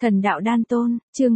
Thần đạo đan tôn, chương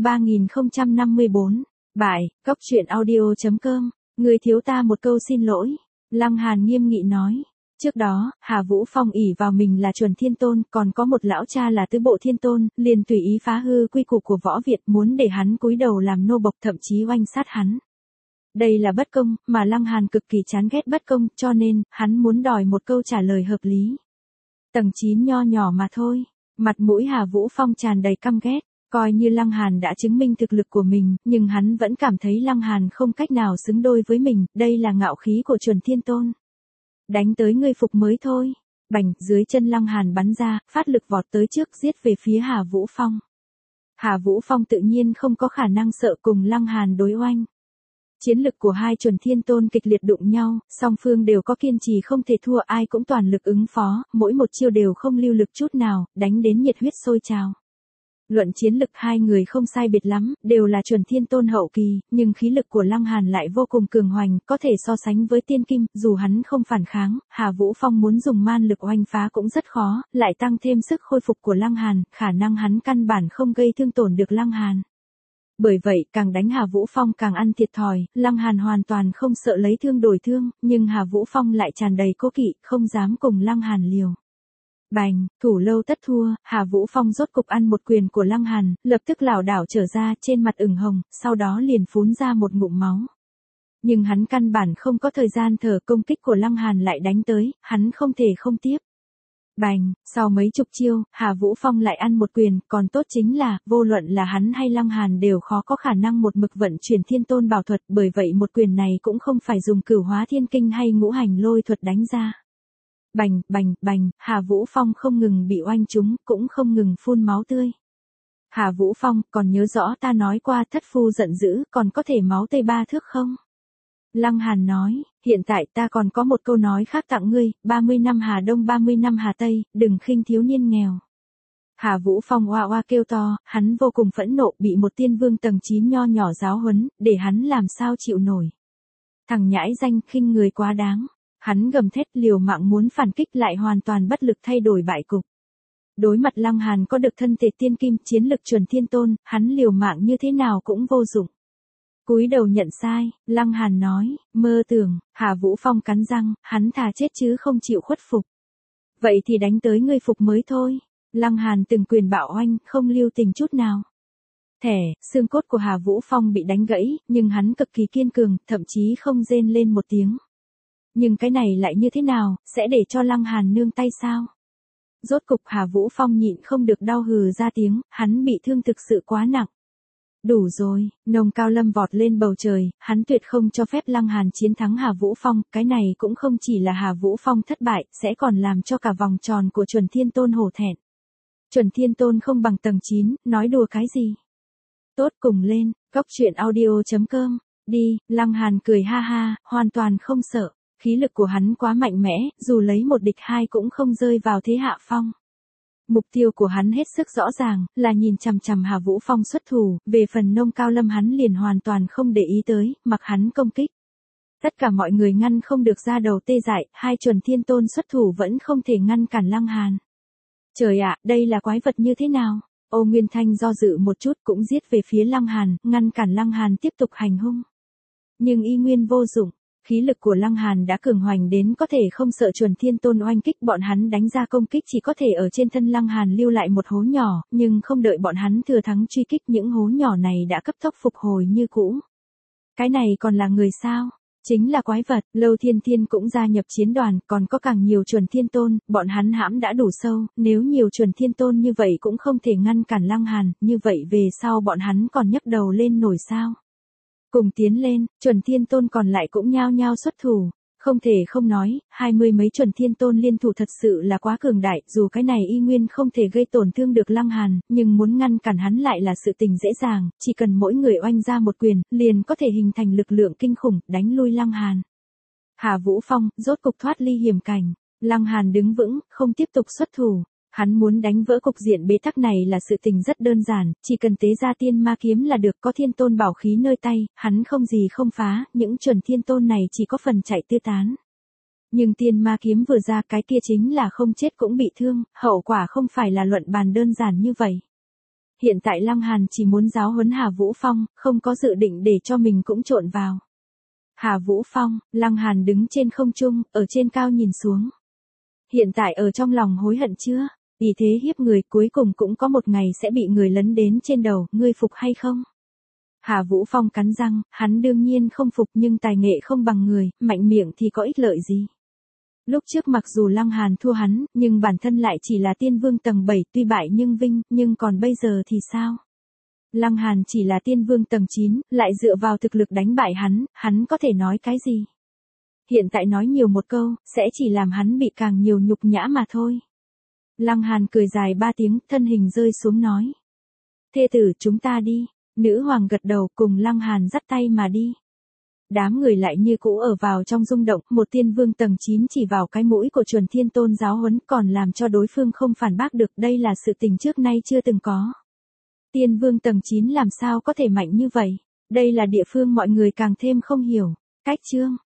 3054. Bài, góc truyện audio.com. Người thiếu ta một câu xin lỗi. Lăng Hàn nghiêm nghị nói. Trước đó, Hà Vũ Phong ỷ vào mình là chuẩn thiên tôn, còn có một lão cha là tứ bộ thiên tôn, liền tùy ý phá hư quy củ của võ Việt, muốn để hắn cúi đầu làm nô bộc, thậm chí oanh sát hắn. Đây là bất công, mà Lăng Hàn cực kỳ chán ghét bất công, cho nên, hắn muốn đòi một câu trả lời hợp lý. Tầng 9 nho nhỏ mà thôi. Mặt mũi Hà Vũ Phong tràn đầy căm ghét, coi như Lăng Hàn đã chứng minh thực lực của mình, nhưng hắn vẫn cảm thấy Lăng Hàn không cách nào xứng đôi với mình, đây là ngạo khí của chuẩn thiên tôn. Đánh tới ngươi phục mới thôi. Bành, dưới chân Lăng Hàn bắn ra, phát lực vọt tới trước giết về phía Hà Vũ Phong. Hà Vũ Phong tự nhiên không có khả năng sợ cùng Lăng Hàn đối oanh. Chiến lực của hai chuẩn thiên tôn kịch liệt đụng nhau, song phương đều có kiên trì không thể thua, ai cũng toàn lực ứng phó, mỗi một chiêu đều không lưu lực chút nào, đánh đến nhiệt huyết sôi trào. Luận chiến lực hai người không sai biệt lắm, đều là chuẩn thiên tôn hậu kỳ, nhưng khí lực của Lăng Hàn lại vô cùng cường hoành, có thể so sánh với tiên kim, dù hắn không phản kháng, Hà Vũ Phong muốn dùng man lực oanh phá cũng rất khó, lại tăng thêm sức khôi phục của Lăng Hàn, khả năng hắn căn bản không gây thương tổn được Lăng Hàn. Bởi vậy, càng đánh Hà Vũ Phong càng ăn thiệt thòi, Lăng Hàn hoàn toàn không sợ lấy thương đổi thương, nhưng Hà Vũ Phong lại tràn đầy cố kỵ, không dám cùng Lăng Hàn liều. Bành, thủ lâu tất thua, Hà Vũ Phong rốt cục ăn một quyền của Lăng Hàn, lập tức lảo đảo trở ra, trên mặt ửng hồng, sau đó liền phún ra một ngụm máu. Nhưng hắn căn bản không có thời gian thở, công kích của Lăng Hàn lại đánh tới, hắn không thể không tiếp. Bành, sau mấy chục chiêu, Hà Vũ Phong lại ăn một quyền, còn tốt chính là, vô luận là hắn hay Lăng Hàn đều khó có khả năng một mực vận chuyển thiên tôn bảo thuật, bởi vậy một quyền này cũng không phải dùng cửu hóa thiên kinh hay ngũ hành lôi thuật đánh ra. Bành, bành, bành, Hà Vũ Phong không ngừng bị oanh trúng, cũng không ngừng phun máu tươi. Hà Vũ Phong, còn nhớ rõ ta nói qua thất phu giận dữ, còn có thể máu tây ba thước không? Lăng Hàn nói, hiện tại ta còn có một câu nói khác tặng ngươi, 30 năm Hà Đông 30 năm Hà Tây, đừng khinh thiếu niên nghèo. Hà Vũ Phong oa oa kêu to, hắn vô cùng phẫn nộ, bị một tiên vương tầng 9 nho nhỏ giáo huấn, để hắn làm sao chịu nổi. Thằng nhãi danh khinh người quá đáng. Hắn gầm thét liều mạng muốn phản kích lại hoàn toàn bất lực thay đổi bại cục. Đối mặt Lăng Hàn có được thân thể tiên kim, chiến lực chuẩn thiên tôn, hắn liều mạng như thế nào cũng vô dụng. Cúi đầu nhận sai, Lăng Hàn nói, mơ tưởng, Hà Vũ Phong cắn răng, hắn thà chết chứ không chịu khuất phục. Vậy thì đánh tới ngươi phục mới thôi. Lăng Hàn từng quyền bạo oanh, không lưu tình chút nào. Xương cốt của Hà Vũ Phong bị đánh gãy, nhưng hắn cực kỳ kiên cường, thậm chí không rên lên một tiếng. Nhưng cái này lại như thế nào, sẽ để cho Lăng Hàn nương tay sao? Rốt cục Hà Vũ Phong nhịn không được đau hừ ra tiếng, hắn bị thương thực sự quá nặng. Đủ rồi, nồng cao lâm vọt lên bầu trời, hắn tuyệt không cho phép Lăng Hàn chiến thắng Hà Vũ Phong, cái này cũng không chỉ là Hà Vũ Phong thất bại, sẽ còn làm cho cả vòng tròn của chuẩn thiên tôn hổ thẹn. Chuẩn thiên tôn không bằng tầng 9, nói đùa cái gì? Tốt, cùng lên, góc truyện audio.com, đi, Lăng Hàn cười ha ha, hoàn toàn không sợ. Khí lực của hắn quá mạnh mẽ, dù lấy một địch hai cũng không rơi vào thế hạ phong. Mục tiêu của hắn hết sức rõ ràng, là nhìn chằm chằm Hà Vũ Phong xuất thủ, về phần nông cao lâm hắn liền hoàn toàn không để ý tới, mặc hắn công kích. Tất cả mọi người ngăn không được ra đầu tê dại, hai chuẩn thiên tôn xuất thủ vẫn không thể ngăn cản Lăng Hàn. Trời ạ, đây là quái vật như thế nào? Ô Nguyên Thanh do dự một chút cũng giết về phía Lăng Hàn, ngăn cản Lăng Hàn tiếp tục hành hung. Nhưng y nguyên vô dụng. Khí lực của Lăng Hàn đã cường hoành đến có thể không sợ chuẩn thiên tôn oanh kích, bọn hắn đánh ra công kích chỉ có thể ở trên thân Lăng Hàn lưu lại một hố nhỏ, nhưng không đợi bọn hắn thừa thắng truy kích, những hố nhỏ này đã cấp tốc phục hồi như cũ. Cái này còn là người sao? Chính là quái vật. Lâu Thiên Thiên cũng gia nhập chiến đoàn, còn có càng nhiều chuẩn thiên tôn, bọn hắn hãm đã đủ sâu, nếu nhiều chuẩn thiên tôn như vậy cũng không thể ngăn cản Lăng Hàn, như vậy về sau bọn hắn còn nhấc đầu lên nổi sao? Cùng tiến lên, chuẩn thiên tôn còn lại cũng nhao nhao xuất thủ. Không thể không nói, 20 mấy chuẩn thiên tôn liên thủ thật sự là quá cường đại, dù cái này y nguyên không thể gây tổn thương được Lăng Hàn, nhưng muốn ngăn cản hắn lại là sự tình dễ dàng, chỉ cần mỗi người oanh ra một quyền, liền có thể hình thành lực lượng kinh khủng, đánh lui Lăng Hàn. Hà Vũ Phong, rốt cục thoát ly hiểm cảnh. Lăng Hàn đứng vững, không tiếp tục xuất thủ. Hắn muốn đánh vỡ cục diện bế tắc này là sự tình rất đơn giản, chỉ cần tế ra tiên ma kiếm là được, có thiên tôn bảo khí nơi tay, hắn không gì không phá, những chuẩn thiên tôn này chỉ có phần chạy tứ tán. Nhưng tiên ma kiếm vừa ra cái kia chính là không chết cũng bị thương, hậu quả không phải là luận bàn đơn giản như vậy. Hiện tại Lăng Hàn chỉ muốn giáo huấn Hà Vũ Phong, không có dự định để cho mình cũng trộn vào. Hà Vũ Phong, Lăng Hàn đứng trên không trung, ở trên cao nhìn xuống. Hiện tại ở trong lòng hối hận chưa? Ý thế hiếp người cuối cùng cũng có một ngày sẽ bị người lấn đến trên đầu, ngươi phục hay không? Hà Vũ Phong cắn răng, hắn đương nhiên không phục nhưng tài nghệ không bằng người, mạnh miệng thì có ích lợi gì. Lúc trước mặc dù Lăng Hàn thua hắn, nhưng bản thân lại chỉ là tiên vương tầng 7 tuy bại nhưng vinh, nhưng còn bây giờ thì sao? Lăng Hàn chỉ là tiên vương tầng 9, lại dựa vào thực lực đánh bại hắn có thể nói cái gì? Hiện tại nói nhiều một câu, sẽ chỉ làm hắn bị càng nhiều nhục nhã mà thôi. Lăng Hàn cười dài 3 tiếng, thân hình rơi xuống nói. Thê tử chúng ta đi. Nữ hoàng gật đầu cùng Lăng Hàn dắt tay mà đi. Đám người lại như cũ ở vào trong rung động, một tiên vương tầng 9 chỉ vào cái mũi của Chuẩn Thiên Tôn giáo huấn còn làm cho đối phương không phản bác được, đây là sự tình trước nay chưa từng có. Tiên vương tầng 9 làm sao có thể mạnh như vậy? Đây là địa phương mọi người càng thêm không hiểu. Cách chương